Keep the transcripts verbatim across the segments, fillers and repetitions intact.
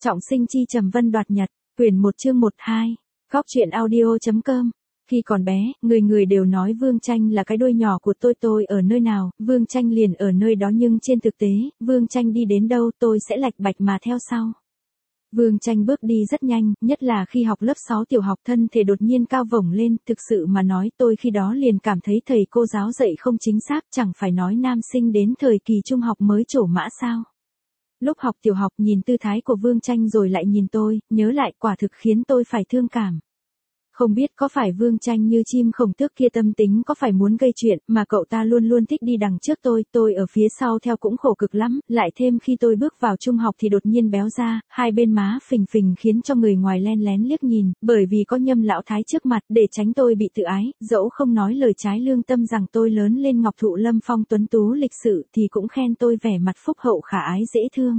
Trọng sinh chi trầm vân đoạt nhật, quyển một chương một hai, góc truyện audio.com. Khi còn bé, người người đều nói Vương Tranh là cái đuôi nhỏ của tôi tôi ở nơi nào, Vương Tranh liền ở nơi đó nhưng trên thực tế, Vương Tranh đi đến đâu tôi sẽ lạch bạch mà theo sau. Vương Tranh bước đi rất nhanh, nhất là khi học lớp sáu tiểu học thân thể đột nhiên cao vổng lên, thực sự mà nói tôi khi đó liền cảm thấy thầy cô giáo dạy không chính xác, chẳng phải nói nam sinh đến thời kỳ trung học mới trổ mã sao. Lúc học tiểu học nhìn tư thái của Vương Tranh rồi lại nhìn tôi, nhớ lại quả thực khiến tôi phải thương cảm. Không biết có phải Vương Tranh như chim khổng tước kia tâm tính có phải muốn gây chuyện mà cậu ta luôn luôn thích đi đằng trước tôi, tôi ở phía sau theo cũng khổ cực lắm, lại thêm khi tôi bước vào trung học thì đột nhiên béo ra, hai bên má phình phình khiến cho người ngoài len lén liếc nhìn, bởi vì có Nhâm lão thái trước mặt để tránh tôi bị tự ái, dẫu không nói lời trái lương tâm rằng tôi lớn lên ngọc thụ lâm phong tuấn tú lịch sự thì cũng khen tôi vẻ mặt phúc hậu khả ái dễ thương.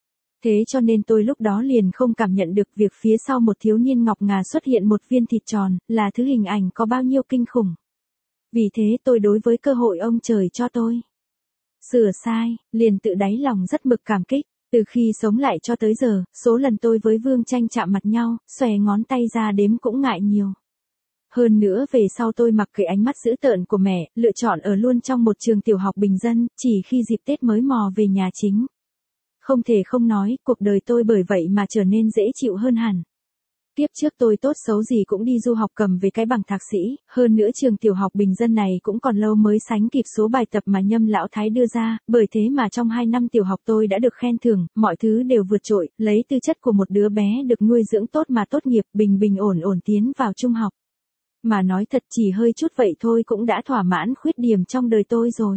Thế cho nên tôi lúc đó liền không cảm nhận được việc phía sau một thiếu niên ngọc ngà xuất hiện một viên thịt tròn, là thứ hình ảnh có bao nhiêu kinh khủng. Vì thế tôi đối với cơ hội ông trời cho tôi sửa sai, liền tự đáy lòng rất mực cảm kích. Từ khi sống lại cho tới giờ, số lần tôi với Vương Tranh chạm mặt nhau, xòe ngón tay ra đếm cũng ngại nhiều. Hơn nữa về sau tôi mặc kệ ánh mắt dữ tợn của mẹ, lựa chọn ở luôn trong một trường tiểu học bình dân, chỉ khi dịp Tết mới mò về nhà chính. Không thể không nói, cuộc đời tôi bởi vậy mà trở nên dễ chịu hơn hẳn. Tiếp trước tôi tốt xấu gì cũng đi du học cầm về cái bằng thạc sĩ, hơn nữa trường tiểu học bình dân này cũng còn lâu mới sánh kịp số bài tập mà Nhâm lão thái đưa ra, bởi thế mà trong hai năm tiểu học tôi đã được khen thưởng, mọi thứ đều vượt trội, lấy tư chất của một đứa bé được nuôi dưỡng tốt mà tốt nghiệp, bình bình ổn ổn tiến vào trung học. Mà nói thật chỉ hơi chút vậy thôi cũng đã thỏa mãn khuyết điểm trong đời tôi rồi.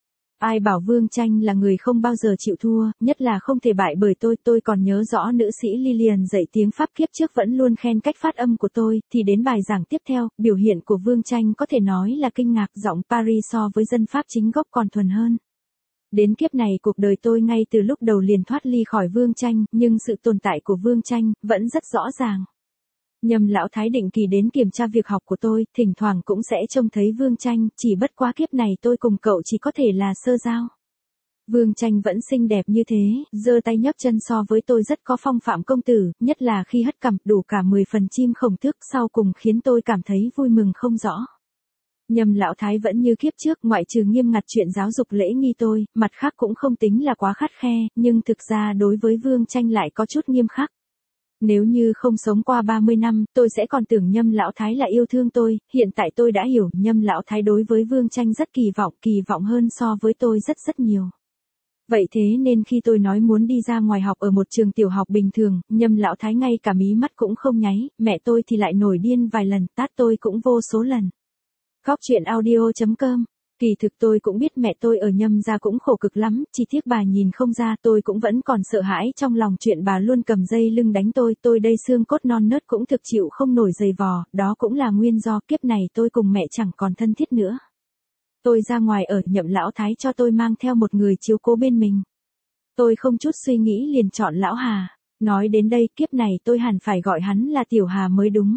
Ai bảo Vương Tranh là người không bao giờ chịu thua, nhất là không thể bại bởi tôi, tôi còn nhớ rõ nữ sĩ Lillian dạy tiếng Pháp kiếp trước vẫn luôn khen cách phát âm của tôi, thì đến bài giảng tiếp theo, biểu hiện của Vương Tranh có thể nói là kinh ngạc, giọng Paris so với dân Pháp chính gốc còn thuần hơn. Đến kiếp này cuộc đời tôi ngay từ lúc đầu liền thoát ly khỏi Vương Tranh, nhưng sự tồn tại của Vương Tranh vẫn rất rõ ràng. Nhâm lão thái định kỳ đến kiểm tra việc học của tôi, thỉnh thoảng cũng sẽ trông thấy Vương Tranh, chỉ bất quá kiếp này tôi cùng cậu chỉ có thể là sơ giao. Vương Tranh vẫn xinh đẹp như thế, giơ tay nhấc chân so với tôi rất có phong phạm công tử, nhất là khi hất cằm đủ cả mười phần chim khổng tước sau cùng khiến tôi cảm thấy vui mừng không rõ. Nhâm lão thái vẫn như kiếp trước, ngoại trừ nghiêm ngặt chuyện giáo dục lễ nghi tôi, mặt khác cũng không tính là quá khắt khe, nhưng thực ra đối với Vương Tranh lại có chút nghiêm khắc. Nếu như không sống qua ba mươi năm, tôi sẽ còn tưởng Nhâm lão thái là yêu thương tôi, hiện tại tôi đã hiểu, Nhâm lão thái đối với Vương Tranh rất kỳ vọng, kỳ vọng hơn so với tôi rất rất nhiều. Vậy thế nên khi tôi nói muốn đi ra ngoài học ở một trường tiểu học bình thường, Nhâm lão thái ngay cả mí mắt cũng không nháy, mẹ tôi thì lại nổi điên vài lần, tát tôi cũng vô số lần. Góc truyện audio.com. Kỳ thực tôi cũng biết mẹ tôi ở Nhâm gia cũng khổ cực lắm, chỉ tiếc bà nhìn không ra, tôi cũng vẫn còn sợ hãi trong lòng chuyện bà luôn cầm dây lưng đánh tôi, tôi đây xương cốt non nớt cũng thực chịu không nổi giày vò, đó cũng là nguyên do kiếp này tôi cùng mẹ chẳng còn thân thiết nữa. Tôi ra ngoài ở, Nhậm lão thái cho tôi mang theo một người chiếu cố bên mình. Tôi không chút suy nghĩ liền chọn lão Hà, nói đến đây kiếp này tôi hẳn phải gọi hắn là Tiểu Hà mới đúng.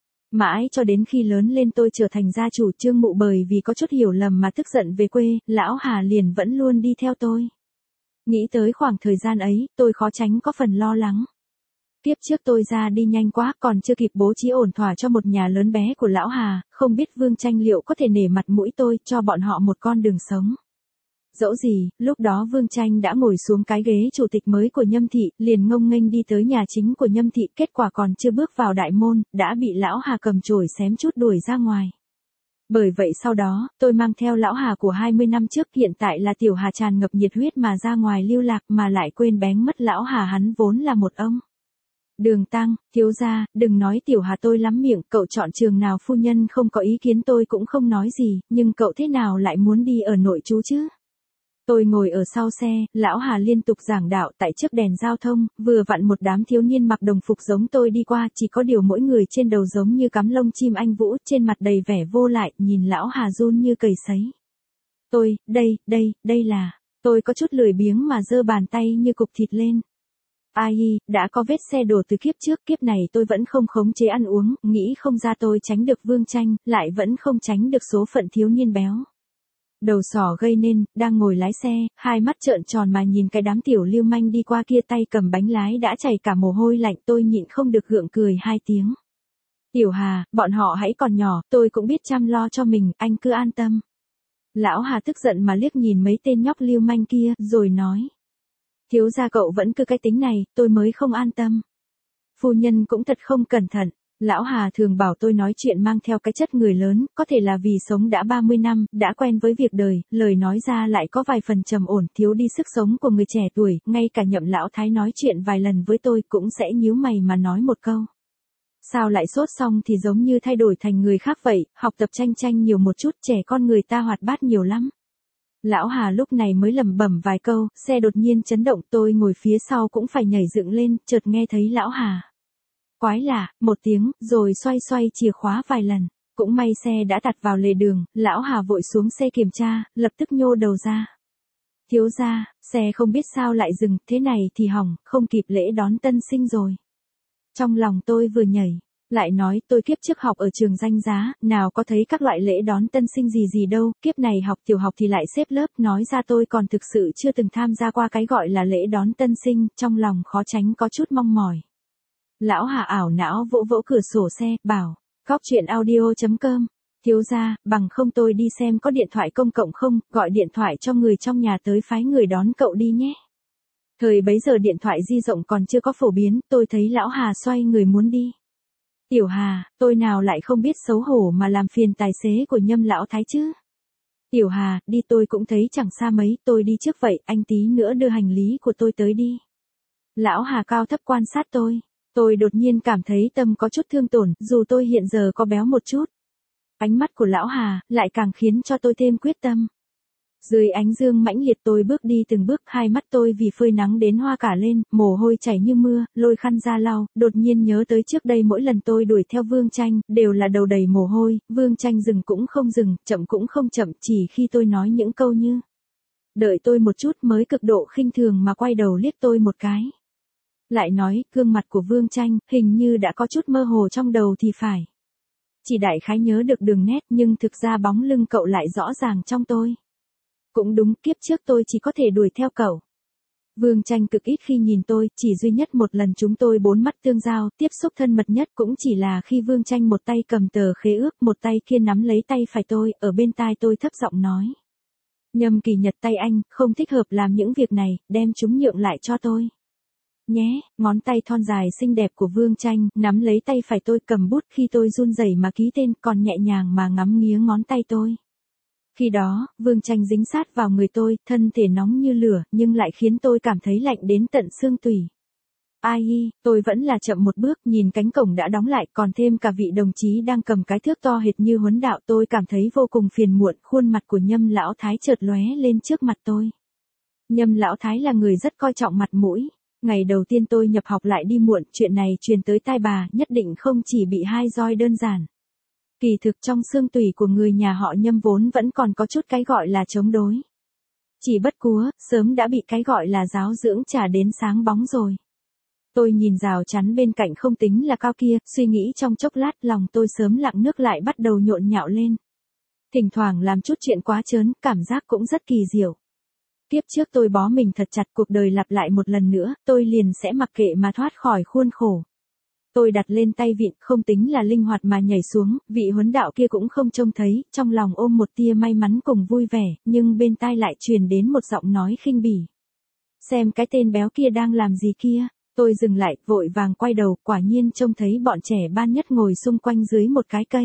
Mãi cho đến khi lớn lên tôi trở thành gia chủ Trương Mụ bởi vì có chút hiểu lầm mà tức giận về quê, lão Hà liền vẫn luôn đi theo tôi. Nghĩ tới khoảng thời gian ấy, tôi khó tránh có phần lo lắng. Tiếp trước tôi ra đi nhanh quá, còn chưa kịp bố trí ổn thỏa cho một nhà lớn bé của lão Hà, không biết Vương Tranh liệu có thể nể mặt mũi tôi, cho bọn họ một con đường sống. Dẫu gì, lúc đó Vương Tranh đã ngồi xuống cái ghế chủ tịch mới của Nhâm thị, liền ngông nghênh đi tới nhà chính của Nhâm thị, kết quả còn chưa bước vào đại môn, đã bị lão Hà cầm chổi xém chút đuổi ra ngoài. Bởi vậy sau đó, tôi mang theo lão Hà của hai mươi năm trước, hiện tại là Tiểu Hà tràn ngập nhiệt huyết mà ra ngoài lưu lạc, mà lại quên bén mất lão Hà hắn vốn là một ông. Đường Tăng, thiếu gia, đừng nói Tiểu Hà tôi lắm miệng, cậu chọn trường nào phu nhân không có ý kiến tôi cũng không nói gì, nhưng cậu thế nào lại muốn đi ở nội trú chứ? Tôi ngồi ở sau xe, lão Hà liên tục giảng đạo tại trước đèn giao thông, vừa vặn một đám thiếu niên mặc đồng phục giống tôi đi qua, chỉ có điều mỗi người trên đầu giống như cắm lông chim anh vũ, trên mặt đầy vẻ vô lại, nhìn lão Hà run như cầy sấy. Tôi, đây, đây, đây là, tôi có chút lười biếng mà giơ bàn tay như cục thịt lên. Ai, đã có vết xe đổ từ kiếp trước, kiếp này tôi vẫn không khống chế ăn uống, nghĩ không ra tôi tránh được Vương Tranh, lại vẫn không tránh được số phận thiếu niên béo. Đầu sỏ gây nên, đang ngồi lái xe, hai mắt trợn tròn mà nhìn cái đám tiểu lưu manh đi qua kia, tay cầm bánh lái đã chảy cả mồ hôi lạnh, tôi nhịn không được gượng cười hai tiếng. Tiểu Hà, bọn họ hãy còn nhỏ, tôi cũng biết chăm lo cho mình, anh cứ an tâm. Lão Hà tức giận mà liếc nhìn mấy tên nhóc lưu manh kia, rồi nói. Thiếu gia cậu vẫn cứ cái tính này, tôi mới không an tâm. Phu nhân cũng thật không cẩn thận. Lão Hà thường bảo tôi nói chuyện mang theo cái chất người lớn, có thể là vì sống đã ba mươi năm, đã quen với việc đời, lời nói ra lại có vài phần trầm ổn, thiếu đi sức sống của người trẻ tuổi, ngay cả Nhậm lão thái nói chuyện vài lần với tôi cũng sẽ nhíu mày mà nói một câu. Sao lại sốt xong thì giống như thay đổi thành người khác vậy, học tập tranh tranh nhiều một chút, trẻ con người ta hoạt bát nhiều lắm. Lão Hà lúc này mới lẩm bẩm vài câu, xe đột nhiên chấn động, tôi ngồi phía sau cũng phải nhảy dựng lên, chợt nghe thấy Lão Hà. Quái lạ, một tiếng, rồi xoay xoay chìa khóa vài lần. Cũng may xe đã đặt vào lề đường, Lão Hà vội xuống xe kiểm tra, lập tức nhô đầu ra. Thiếu gia, xe không biết sao lại dừng, thế này thì hỏng, không kịp lễ đón tân sinh rồi. Trong lòng tôi vừa nhảy, lại nói tôi kiếp trước học ở trường danh giá, nào có thấy các loại lễ đón tân sinh gì gì đâu, kiếp này học tiểu học thì lại xếp lớp, nói ra tôi còn thực sự chưa từng tham gia qua cái gọi là lễ đón tân sinh, trong lòng khó tránh có chút mong mỏi. Lão Hà ảo não vỗ vỗ cửa sổ xe, bảo, Cóc Truyện Audio chấm com, thiếu gia, bằng không tôi đi xem có điện thoại công cộng không, gọi điện thoại cho người trong nhà tới phái người đón cậu đi nhé. Thời bấy giờ điện thoại di động còn chưa có phổ biến, tôi thấy Lão Hà xoay người muốn đi. Tiểu Hà, tôi nào lại không biết xấu hổ mà làm phiền tài xế của Nhâm lão thái chứ. Tiểu Hà, đi tôi cũng thấy chẳng xa mấy, tôi đi trước vậy, anh tí nữa đưa hành lý của tôi tới đi. Lão Hà cao thấp quan sát tôi. Tôi đột nhiên cảm thấy tâm có chút thương tổn, dù tôi hiện giờ có béo một chút. Ánh mắt của Lão Hà lại càng khiến cho tôi thêm quyết tâm. Dưới ánh dương mãnh liệt tôi bước đi từng bước, hai mắt tôi vì phơi nắng đến hoa cả lên, mồ hôi chảy như mưa, lôi khăn ra lau, đột nhiên nhớ tới trước đây mỗi lần tôi đuổi theo Vương Tranh, đều là đầu đầy mồ hôi, Vương Tranh dừng cũng không dừng, chậm cũng không chậm, chỉ khi tôi nói những câu như đợi tôi một chút mới cực độ khinh thường mà quay đầu liếc tôi một cái. Lại nói, gương mặt của Vương Tranh, hình như đã có chút mơ hồ trong đầu thì phải. Chỉ đại khái nhớ được đường nét nhưng thực ra bóng lưng cậu lại rõ ràng trong tôi. Cũng đúng, kiếp trước tôi chỉ có thể đuổi theo cậu. Vương Tranh cực ít khi nhìn tôi, chỉ duy nhất một lần chúng tôi bốn mắt tương giao, tiếp xúc thân mật nhất cũng chỉ là khi Vương Tranh một tay cầm tờ khế ước, một tay kia nắm lấy tay phải tôi, ở bên tai tôi thấp giọng nói. Nhâm Kỳ Nhật, tay anh, không thích hợp làm những việc này, đem chúng nhượng lại cho tôi. Nhé, ngón tay thon dài xinh đẹp của Vương Tranh, nắm lấy tay phải tôi, cầm bút khi tôi run rẩy mà ký tên, còn nhẹ nhàng mà ngắm nghía ngón tay tôi. Khi đó, Vương Tranh dính sát vào người tôi, thân thể nóng như lửa, nhưng lại khiến tôi cảm thấy lạnh đến tận xương tủy. Ai hi, tôi vẫn là chậm một bước, nhìn cánh cổng đã đóng lại, còn thêm cả vị đồng chí đang cầm cái thước to hệt như huấn đạo, tôi cảm thấy vô cùng phiền muộn, khuôn mặt của Nhâm lão thái chợt lóe lên trước mặt tôi. Nhâm lão thái là người rất coi trọng mặt mũi. Ngày đầu tiên tôi nhập học lại đi muộn, chuyện này truyền tới tai bà, nhất định không chỉ bị hai roi đơn giản. Kỳ thực trong xương tủy của người nhà họ Nhâm vốn vẫn còn có chút cái gọi là chống đối. Chỉ bất cúa, sớm đã bị cái gọi là giáo dưỡng trả đến sáng bóng rồi. Tôi nhìn rào chắn bên cạnh không tính là cao kia, suy nghĩ trong chốc lát, lòng tôi sớm lặng nước lại bắt đầu nhộn nhạo lên. Thỉnh thoảng làm chút chuyện quá trớn, cảm giác cũng rất kỳ diệu. Tiếp trước tôi bó mình thật chặt, cuộc đời lặp lại một lần nữa, tôi liền sẽ mặc kệ mà thoát khỏi khuôn khổ. Tôi đặt lên tay vịn, không tính là linh hoạt mà nhảy xuống, vị huấn đạo kia cũng không trông thấy, trong lòng ôm một tia may mắn cùng vui vẻ, nhưng bên tai lại truyền đến một giọng nói khinh bỉ. Xem cái tên béo kia đang làm gì kia, tôi dừng lại, vội vàng quay đầu, quả nhiên trông thấy bọn trẻ ban nhất ngồi xung quanh dưới một cái cây.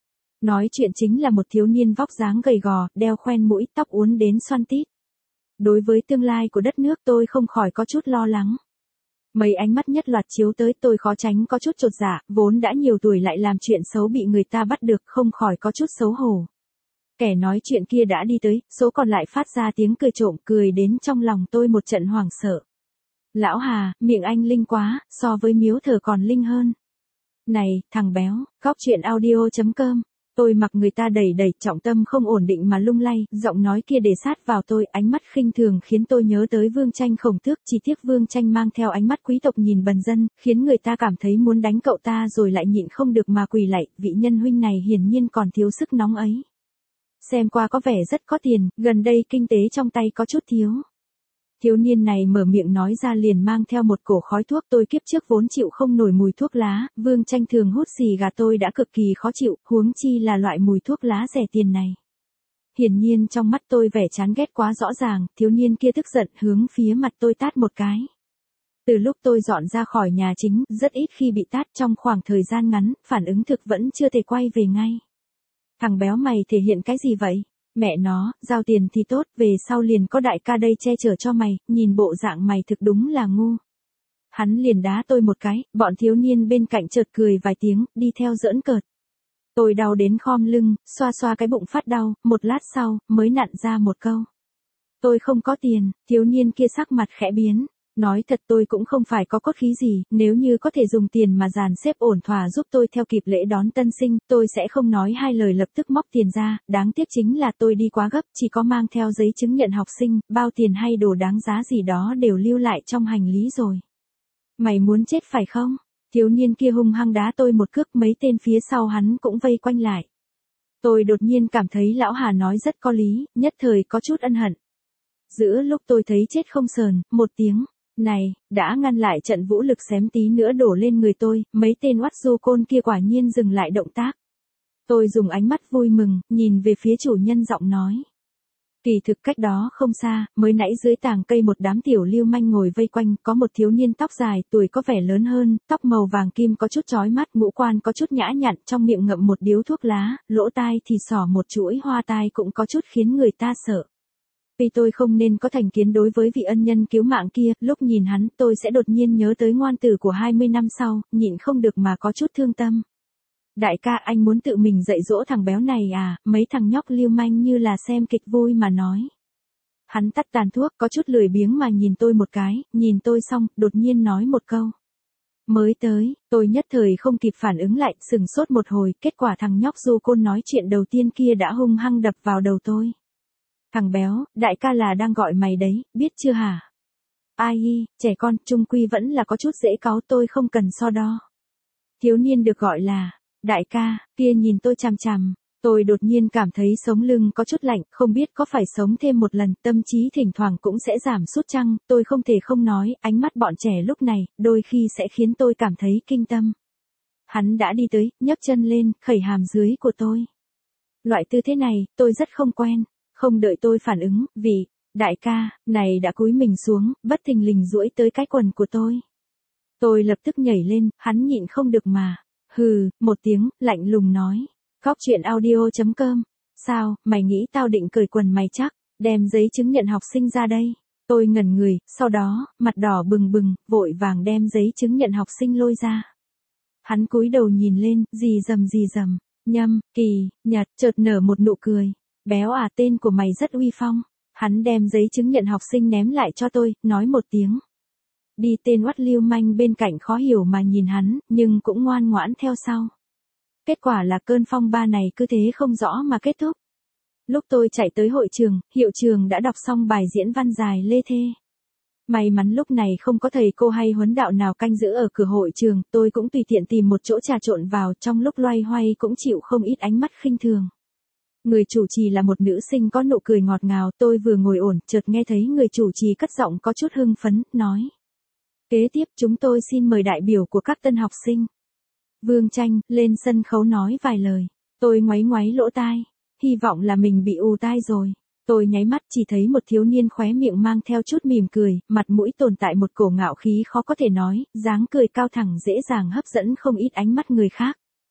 Nói chuyện chính là một thiếu niên vóc dáng gầy gò, đeo khoen mũi, tóc uốn đến xoăn tít. Đối với tương lai của đất nước tôi không khỏi có chút lo lắng. Mấy ánh mắt nhất loạt chiếu tới, tôi khó tránh có chút chột dạ, vốn đã nhiều tuổi lại làm chuyện xấu bị người ta bắt được, không khỏi có chút xấu hổ. Kẻ nói chuyện kia đã đi tới, số còn lại phát ra tiếng cười trộm, cười đến trong lòng tôi một trận hoảng sợ. Lão Hà, miệng anh linh quá, so với miếu thờ còn linh hơn. Này, thằng béo, Cóc Truyện Audio chấm com. Tôi mặc người ta đẩy đẩy, trọng tâm không ổn định mà lung lay, giọng nói kia để sát vào tôi, ánh mắt khinh thường khiến tôi nhớ tới Vương Tranh Khổng Tước, chỉ tiếc Vương Tranh mang theo ánh mắt quý tộc nhìn bần dân, khiến người ta cảm thấy muốn đánh cậu ta rồi lại nhịn không được mà quỳ lạy, vị nhân huynh này hiển nhiên còn thiếu sức nóng ấy. xem qua có vẻ rất có tiền, gần đây kinh tế trong tay có chút thiếu. Thiếu niên này mở miệng nói ra liền mang theo một cổ khói thuốc, tôi kiếp trước vốn chịu không nổi mùi thuốc lá, Vương Tranh thường hút xì gà tôi đã cực kỳ khó chịu, huống chi là loại mùi thuốc lá rẻ tiền này. Hiển nhiên trong mắt tôi vẻ chán ghét quá rõ ràng, thiếu niên kia tức giận hướng phía mặt tôi tát một cái. Từ lúc tôi dọn ra khỏi nhà chính, rất ít khi bị tát, trong khoảng thời gian ngắn, phản ứng thực vẫn chưa thể quay về ngay. Thằng béo mày thể hiện cái gì vậy? Mẹ nó, giao tiền thì tốt, về sau liền có đại ca đây che chở cho mày, nhìn bộ dạng mày thực đúng là ngu. Hắn liền đá tôi một cái, bọn thiếu niên bên cạnh chợt cười vài tiếng, đi theo giỡn cợt. Tôi đau đến khom lưng, xoa xoa cái bụng phát đau, một lát sau, mới nặn ra một câu. Tôi không có tiền, thiếu niên kia sắc mặt khẽ biến. Nói thật tôi cũng không phải có cốt khí gì, nếu như có thể dùng tiền mà dàn xếp ổn thỏa giúp tôi theo kịp lễ đón tân sinh, tôi sẽ không nói hai lời lập tức móc tiền ra, đáng tiếc chính là tôi đi quá gấp, chỉ có mang theo giấy chứng nhận học sinh, bao tiền hay đồ đáng giá gì đó đều lưu lại trong hành lý rồi. Mày muốn chết phải không? Thiếu niên kia hung hăng đá tôi một cước, mấy tên phía sau hắn cũng vây quanh lại. Tôi đột nhiên cảm thấy lão Hà nói rất có lý, nhất thời có chút ân hận. Giữa lúc tôi thấy chết không sờn, một tiếng này, đã ngăn lại trận vũ lực xém tí nữa đổ lên người tôi, mấy tên oát du côn kia quả nhiên dừng lại động tác. Tôi dùng ánh mắt vui mừng, nhìn về phía chủ nhân giọng nói. Kỳ thực cách đó không xa, mới nãy dưới tàng cây một đám tiểu lưu manh ngồi vây quanh, có một thiếu niên tóc dài, tuổi có vẻ lớn hơn, tóc màu vàng kim có chút chói mắt, ngũ quan có chút nhã nhặn, trong miệng ngậm một điếu thuốc lá, lỗ tai thì xỏ một chuỗi hoa tai cũng có chút khiến người ta sợ. Vì tôi không nên có thành kiến đối với vị ân nhân cứu mạng kia, lúc nhìn hắn tôi sẽ đột nhiên nhớ tới ngoan tử của hai mươi năm sau, nhịn không được mà có chút thương tâm. Đại ca, anh muốn tự mình dạy dỗ thằng béo này à? Mấy thằng nhóc lưu manh như là xem kịch vui mà nói. Hắn tắt tàn thuốc, có chút lười biếng mà nhìn tôi một cái, nhìn tôi xong, đột nhiên nói một câu. Mới tới, tôi nhất thời không kịp phản ứng lại, sừng sốt một hồi, kết quả thằng nhóc du côn nói chuyện đầu tiên kia đã hung hăng đập vào đầu tôi. Thằng béo, đại ca là đang gọi mày đấy, biết chưa hả? Ai, trẻ con, chung quy vẫn là có chút dễ cáu, tôi không cần so đo. Thiếu niên được gọi là đại ca, kia nhìn tôi chằm chằm, tôi đột nhiên cảm thấy sống lưng có chút lạnh, không biết có phải sống thêm một lần, tâm trí thỉnh thoảng cũng sẽ giảm sút chăng, tôi không thể không nói, ánh mắt bọn trẻ lúc này, đôi khi sẽ khiến tôi cảm thấy kinh tâm. Hắn đã đi tới, nhấc chân lên, khẩy hàm dưới của tôi. Loại tư thế này, tôi rất không quen, không đợi tôi phản ứng, vì, đại ca, này đã cúi mình xuống, bất thình lình duỗi tới cái quần của tôi. Tôi lập tức nhảy lên, hắn nhịn không được mà. Hừ, một tiếng, lạnh lùng nói. Góc truyện audio chấm com. Sao, mày nghĩ tao định cởi quần mày chắc, đem giấy chứng nhận học sinh ra đây. Tôi ngẩn người, sau đó, mặt đỏ bừng bừng, vội vàng đem giấy chứng nhận học sinh lôi ra. Hắn cúi đầu nhìn lên, rì rầm rì rầm, Nhâm, Kỳ, Nhật, chợt nở một nụ cười. Béo à, tên của mày rất uy phong. Hắn đem giấy chứng nhận học sinh ném lại cho tôi, nói một tiếng. Đi, tên oắt lưu manh bên cạnh khó hiểu mà nhìn hắn, nhưng cũng ngoan ngoãn theo sau. Kết quả là cơn phong ba này cứ thế không rõ mà kết thúc. Lúc tôi chạy tới hội trường, hiệu trường đã đọc xong bài diễn văn dài lê thê. May mắn lúc này không có thầy cô hay huấn đạo nào canh giữ ở cửa hội trường, tôi cũng tùy tiện tìm một chỗ trà trộn vào, trong lúc loay hoay cũng chịu không ít ánh mắt khinh thường. Người chủ trì là một nữ sinh có nụ cười ngọt ngào, tôi vừa ngồi ổn, chợt nghe thấy người chủ trì cất giọng có chút hưng phấn, nói. Kế tiếp chúng tôi xin mời đại biểu của các tân học sinh. Vương Tranh, lên sân khấu nói vài lời. Tôi ngoáy ngoáy lỗ tai, hy vọng là mình bị ù tai rồi. Tôi nháy mắt chỉ thấy một thiếu niên khóe miệng mang theo chút mỉm cười, mặt mũi tồn tại một cổ ngạo khí khó có thể nói, dáng cười cao thẳng dễ dàng hấp dẫn không ít ánh mắt người khác.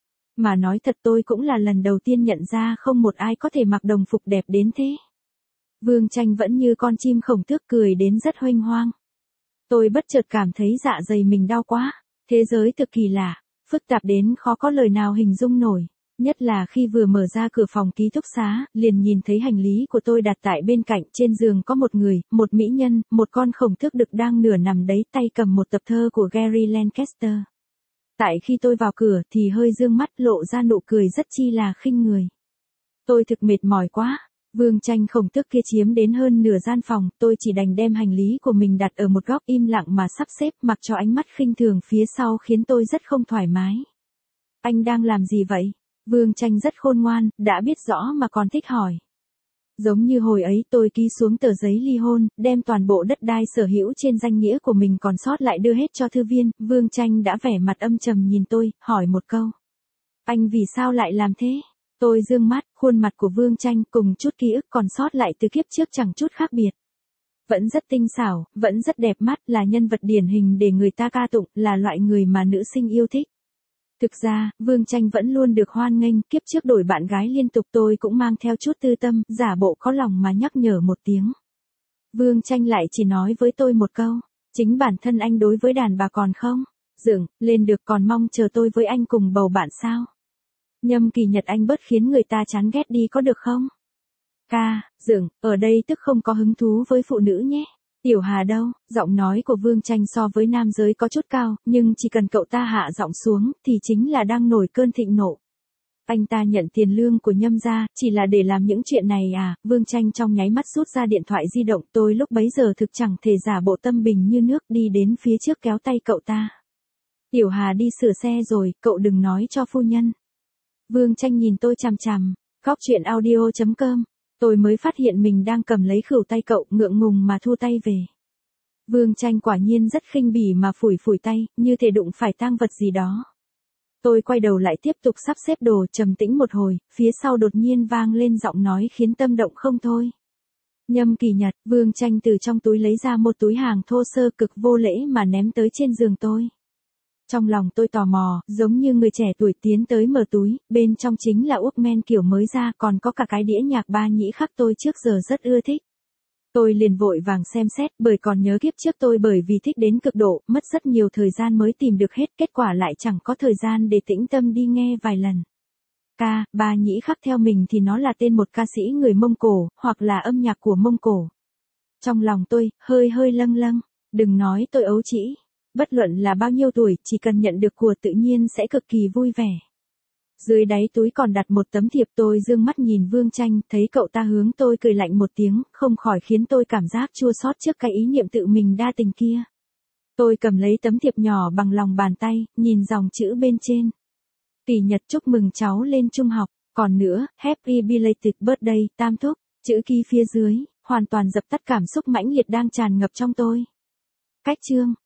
Mà nói thật tôi cũng là lần đầu tiên nhận ra không một ai có thể mặc đồng phục đẹp đến thế. Vương Tranh vẫn như con chim khổng tước cười đến rất huênh hoang. Tôi bất chợt cảm thấy dạ dày mình đau quá. Thế giới thực kỳ lạ, phức tạp đến khó có lời nào hình dung nổi. Nhất là khi vừa mở ra cửa phòng ký túc xá, liền nhìn thấy hành lý của tôi đặt tại bên cạnh, trên giường có một người, một mỹ nhân, một con khổng tước đực đang nửa nằm đấy, tay cầm một tập thơ của Gary Lancaster. Tại khi tôi vào cửa thì hơi dương mắt lộ ra nụ cười rất chi là khinh người. Tôi thực mệt mỏi quá. Vương Tranh khổng tước kia chiếm đến hơn nửa gian phòng, tôi chỉ đành đem hành lý của mình đặt ở một góc im lặng mà sắp xếp, mặc cho ánh mắt khinh thường phía sau khiến tôi rất không thoải mái. Anh đang làm gì vậy? Vương Tranh rất khôn ngoan, đã biết rõ mà còn thích hỏi. Giống như hồi ấy tôi ký xuống tờ giấy ly hôn, đem toàn bộ đất đai sở hữu trên danh nghĩa của mình còn sót lại đưa hết cho thư viên, Vương Tranh đã vẻ mặt âm trầm nhìn tôi, hỏi một câu. Anh vì sao lại làm thế? Tôi dương mắt, khuôn mặt của Vương Tranh cùng chút ký ức còn sót lại từ kiếp trước chẳng chút khác biệt. Vẫn rất tinh xảo, vẫn rất đẹp mắt, là nhân vật điển hình để người ta ca tụng, là loại người mà nữ sinh yêu thích. Thực ra, Vương Tranh vẫn luôn được hoan nghênh, kiếp trước đổi bạn gái liên tục tôi cũng mang theo chút tư tâm, giả bộ có lòng mà nhắc nhở một tiếng. Vương Tranh lại chỉ nói với tôi một câu, chính bản thân anh đối với đàn bà còn không? Dừng, lên được còn mong chờ tôi với anh cùng bầu bạn sao? Nhâm Kỳ Nhật anh bớt khiến người ta chán ghét đi có được không? Ca, dừng, ở đây tức không có hứng thú với phụ nữ nhé. Tiểu Hà đâu? Giọng nói của Vương Tranh so với nam giới có chút cao, nhưng chỉ cần cậu ta hạ giọng xuống, thì chính là đang nổi cơn thịnh nộ. Anh ta nhận tiền lương của Nhâm gia, chỉ là để làm những chuyện này à? Vương Tranh trong nháy mắt rút ra điện thoại di động, tôi lúc bấy giờ thực chẳng thể giả bộ tâm bình như nước đi đến phía trước kéo tay cậu ta. Tiểu Hà đi sửa xe rồi, cậu đừng nói cho phu nhân. Vương Tranh nhìn tôi chằm chằm, Cóc Truyện Audio chấm com. Tôi mới phát hiện mình đang cầm lấy khửu tay cậu, ngượng ngùng mà thu tay về. Vương Tranh quả nhiên rất khinh bỉ mà phủi phủi tay, như thể đụng phải tang vật gì đó. Tôi quay đầu lại tiếp tục sắp xếp đồ, trầm tĩnh một hồi, phía sau đột nhiên vang lên giọng nói khiến tâm động không thôi. Nhâm Kỳ Nhật. Vương Tranh từ trong túi lấy ra một túi hàng thô sơ cực vô lễ mà ném tới trên giường tôi. Trong lòng tôi tò mò, giống như người trẻ tuổi tiến tới mở túi, bên trong chính là Walkman kiểu mới ra, còn có cả cái đĩa nhạc ba nhĩ khắc tôi trước giờ rất ưa thích. Tôi liền vội vàng xem xét, bởi còn nhớ kiếp trước tôi bởi vì thích đến cực độ, mất rất nhiều thời gian mới tìm được hết, kết quả lại chẳng có thời gian để tĩnh tâm đi nghe vài lần. Ca, ba nhĩ khắc theo mình thì nó là tên một ca sĩ người Mông Cổ, hoặc là âm nhạc của Mông Cổ. Trong lòng tôi, hơi hơi lâng lâng, đừng nói tôi ấu trĩ. Bất luận là bao nhiêu tuổi, chỉ cần nhận được của tự nhiên sẽ cực kỳ vui vẻ. Dưới đáy túi còn đặt một tấm thiệp, tôi dương mắt nhìn Vương Tranh, thấy cậu ta hướng tôi cười lạnh một tiếng, không khỏi khiến tôi cảm giác chua xót trước cái ý niệm tự mình đa tình kia. Tôi cầm lấy tấm thiệp nhỏ bằng lòng bàn tay, nhìn dòng chữ bên trên. Kỳ Nhật chúc mừng cháu lên trung học, còn nữa, Happy Belated Birthday, Tam Thúc, chữ ký phía dưới, hoàn toàn dập tắt cảm xúc mãnh liệt đang tràn ngập trong tôi. Cách chương.